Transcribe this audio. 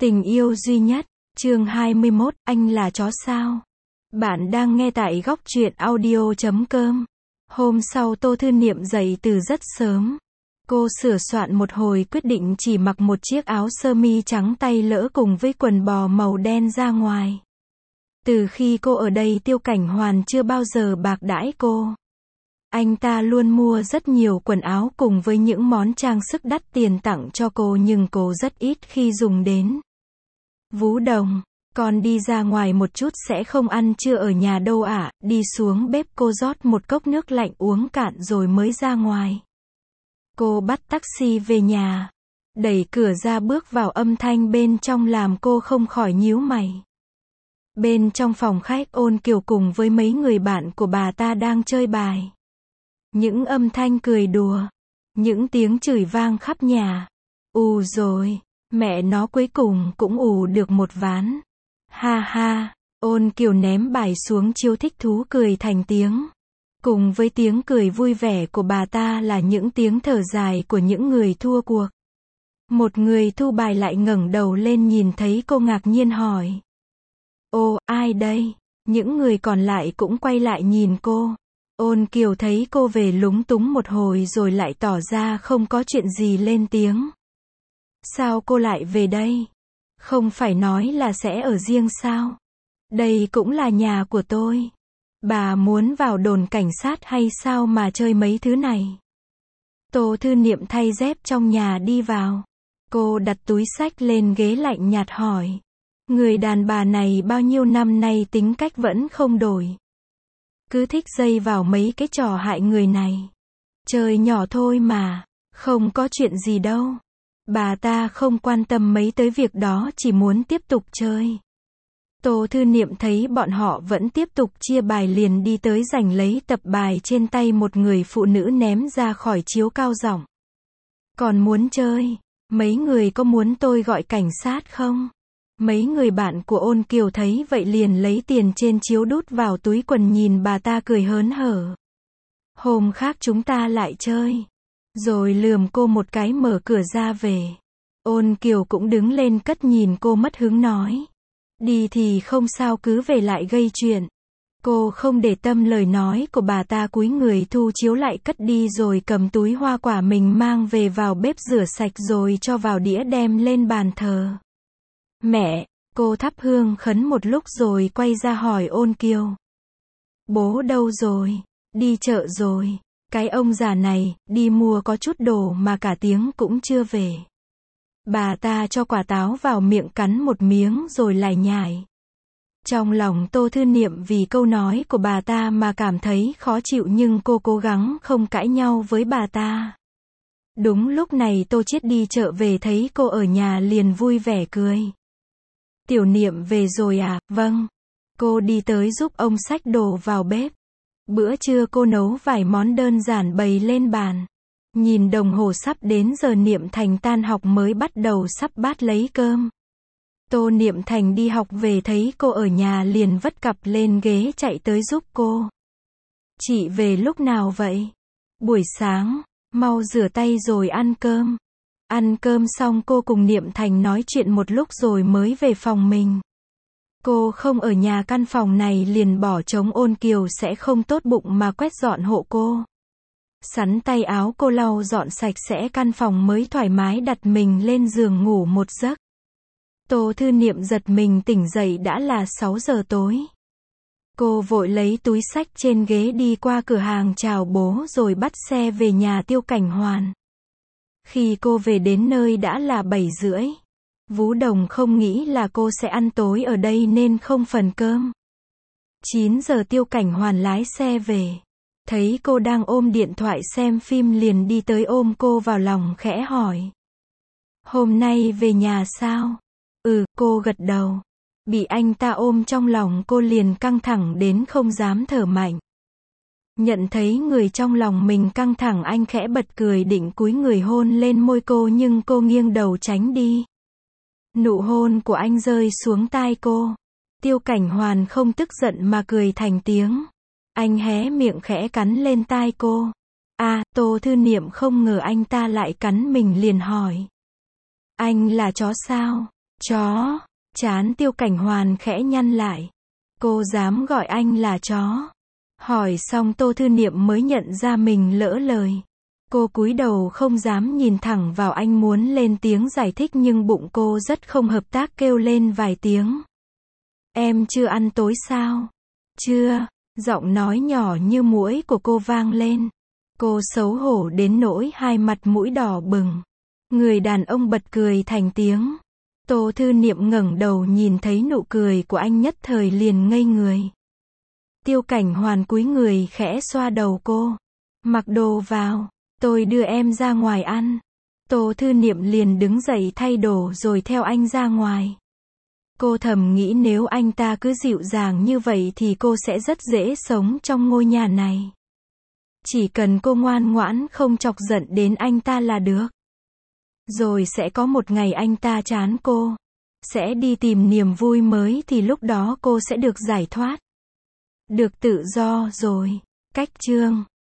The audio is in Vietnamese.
Tình yêu duy nhất, chương 21, anh là chó sao? Bạn đang nghe tại góc truyện audio.com. Hôm sau Tô Thư Niệm dậy từ rất sớm. Cô sửa soạn một hồi quyết định chỉ mặc một chiếc áo sơ mi trắng tay lỡ cùng với quần bò màu đen ra ngoài. Từ khi cô ở đây Tiêu Cảnh Hoàn chưa bao giờ bạc đãi cô. Anh ta luôn mua rất nhiều quần áo cùng với những món trang sức đắt tiền tặng cho cô nhưng cô rất ít khi dùng đến. Vú Đồng, con đi ra ngoài một chút sẽ không ăn trưa ở nhà đâu ạ, đi xuống bếp cô rót một cốc nước lạnh uống cạn rồi mới ra ngoài. Cô bắt taxi về nhà, đẩy cửa ra bước vào âm thanh bên trong làm cô không khỏi nhíu mày. Bên trong phòng khách Ôn Kiều cùng với mấy người bạn của bà ta đang chơi bài. Những âm thanh cười đùa, những tiếng chửi vang khắp nhà. Ù rồi, mẹ nó cuối cùng cũng ù được một ván. Ha ha, Ôn Kiều ném bài xuống chiếu thích thú cười thành tiếng. Cùng với tiếng cười vui vẻ của bà ta là những tiếng thở dài của những người thua cuộc. Một người thu bài lại ngẩng đầu lên nhìn thấy cô ngạc nhiên hỏi. Ô, ai đây? Những người còn lại cũng quay lại nhìn cô. Ôn Kiều thấy cô về lúng túng một hồi rồi lại tỏ ra không có chuyện gì lên tiếng. Sao cô lại về đây? Không phải nói là sẽ ở riêng sao? Đây cũng là nhà của tôi. Bà muốn vào đồn cảnh sát hay sao mà chơi mấy thứ này? Tô Thư Niệm thay dép trong nhà đi vào. Cô đặt túi xách lên ghế lạnh nhạt hỏi. Người đàn bà này bao nhiêu năm nay tính cách vẫn không đổi. Cứ thích dây vào mấy cái trò hại người này. Chơi nhỏ thôi mà, không có chuyện gì đâu. Bà ta không quan tâm mấy tới việc đó, chỉ muốn tiếp tục chơi. Tô Thư Niệm thấy bọn họ vẫn tiếp tục chia bài liền đi tới giành lấy tập bài trên tay một người phụ nữ ném ra khỏi chiếu cao giọng. Còn muốn chơi, mấy người có muốn tôi gọi cảnh sát không? Mấy người bạn của Ôn Kiều thấy vậy liền lấy tiền trên chiếu đút vào túi quần nhìn bà ta cười hớn hở. Hôm khác chúng ta lại chơi. Rồi lườm cô một cái mở cửa ra về. Ôn Kiều cũng đứng lên cất nhìn cô mất hứng nói. Đi thì không sao cứ về lại gây chuyện. Cô không để tâm lời nói của bà ta cúi người thu chiếu lại cất đi rồi cầm túi hoa quả mình mang về vào bếp rửa sạch rồi cho vào đĩa đem lên bàn thờ. Mẹ, cô thắp hương khấn một lúc rồi quay ra hỏi Ôn Kiều. Bố đâu rồi? Đi chợ rồi. Cái ông già này, đi mua có chút đồ mà cả tiếng cũng chưa về. Bà ta cho quả táo vào miệng cắn một miếng rồi lại nhải. Trong lòng Tô Thư Niệm vì câu nói của bà ta mà cảm thấy khó chịu nhưng cô cố gắng không cãi nhau với bà ta. Đúng lúc này Tô Chiết đi chợ về thấy cô ở nhà liền vui vẻ cười. Tiểu Niệm về rồi à? Vâng. Cô đi tới giúp ông xách đồ vào bếp. Bữa trưa cô nấu vài món đơn giản bày lên bàn. Nhìn đồng hồ sắp đến giờ Niệm Thành tan học mới bắt đầu sắp bát lấy cơm. Tô Niệm Thành đi học về thấy cô ở nhà liền vất cặp lên ghế chạy tới giúp cô. Chị về lúc nào vậy? Buổi sáng, mau rửa tay rồi ăn cơm. Ăn cơm xong cô cùng Niệm Thành nói chuyện một lúc rồi mới về phòng mình. Cô không ở nhà căn phòng này liền bỏ trống. Ôn Kiều sẽ không tốt bụng mà quét dọn hộ cô. Sắn tay áo cô lau dọn sạch sẽ căn phòng mới thoải mái đặt mình lên giường ngủ một giấc. Tô Thư Niệm giật mình tỉnh dậy đã là 6 giờ tối. Cô vội lấy túi xách trên ghế đi qua cửa hàng chào bố rồi bắt xe về nhà Tiêu Cảnh Hoàn. Khi cô về đến nơi đã là 7:30. Vú Đồng không nghĩ là cô sẽ ăn tối ở đây nên không phần cơm. 9 giờ Tiêu Cảnh Hoàn lái xe về. Thấy cô đang ôm điện thoại xem phim liền đi tới ôm cô vào lòng khẽ hỏi. Hôm nay về nhà sao? Cô gật đầu. Bị anh ta ôm trong lòng cô liền căng thẳng đến không dám thở mạnh. Nhận thấy người trong lòng mình căng thẳng anh khẽ bật cười định cúi người hôn lên môi cô nhưng cô nghiêng đầu tránh đi. Nụ hôn của anh rơi xuống tai cô. Tiêu Cảnh Hoàn không tức giận mà cười thành tiếng. Anh hé miệng khẽ cắn lên tai cô. Tô Thư Niệm không ngờ anh ta lại cắn mình liền hỏi. Anh là chó sao? Chó. Trán Tiêu Cảnh Hoàn khẽ nhăn lại. Cô dám gọi anh là chó? Hỏi xong Tô Thư Niệm mới nhận ra mình lỡ lời. Cô cúi đầu không dám nhìn thẳng vào anh, muốn lên tiếng giải thích nhưng bụng cô rất không hợp tác, kêu lên vài tiếng. Em chưa ăn tối sao? Chưa. Giọng nói nhỏ như muỗi của cô vang lên. Cô xấu hổ đến nỗi hai mặt mũi đỏ bừng. Người đàn ông bật cười thành tiếng. Tô Thư Niệm ngẩng đầu nhìn thấy nụ cười của anh nhất thời liền ngây người. Tiêu Cảnh Hoàn cúi người khẽ xoa đầu cô. Mặc đồ vào, tôi đưa em ra ngoài ăn. Tô Thư Niệm liền đứng dậy thay đồ rồi theo anh ra ngoài. Cô thầm nghĩ nếu anh ta cứ dịu dàng như vậy thì cô sẽ rất dễ sống trong ngôi nhà này. Chỉ cần cô ngoan ngoãn không chọc giận đến anh ta là được. Rồi sẽ có một ngày anh ta chán cô, sẽ đi tìm niềm vui mới thì lúc đó cô sẽ được giải thoát. Được tự do rồi. Cách chương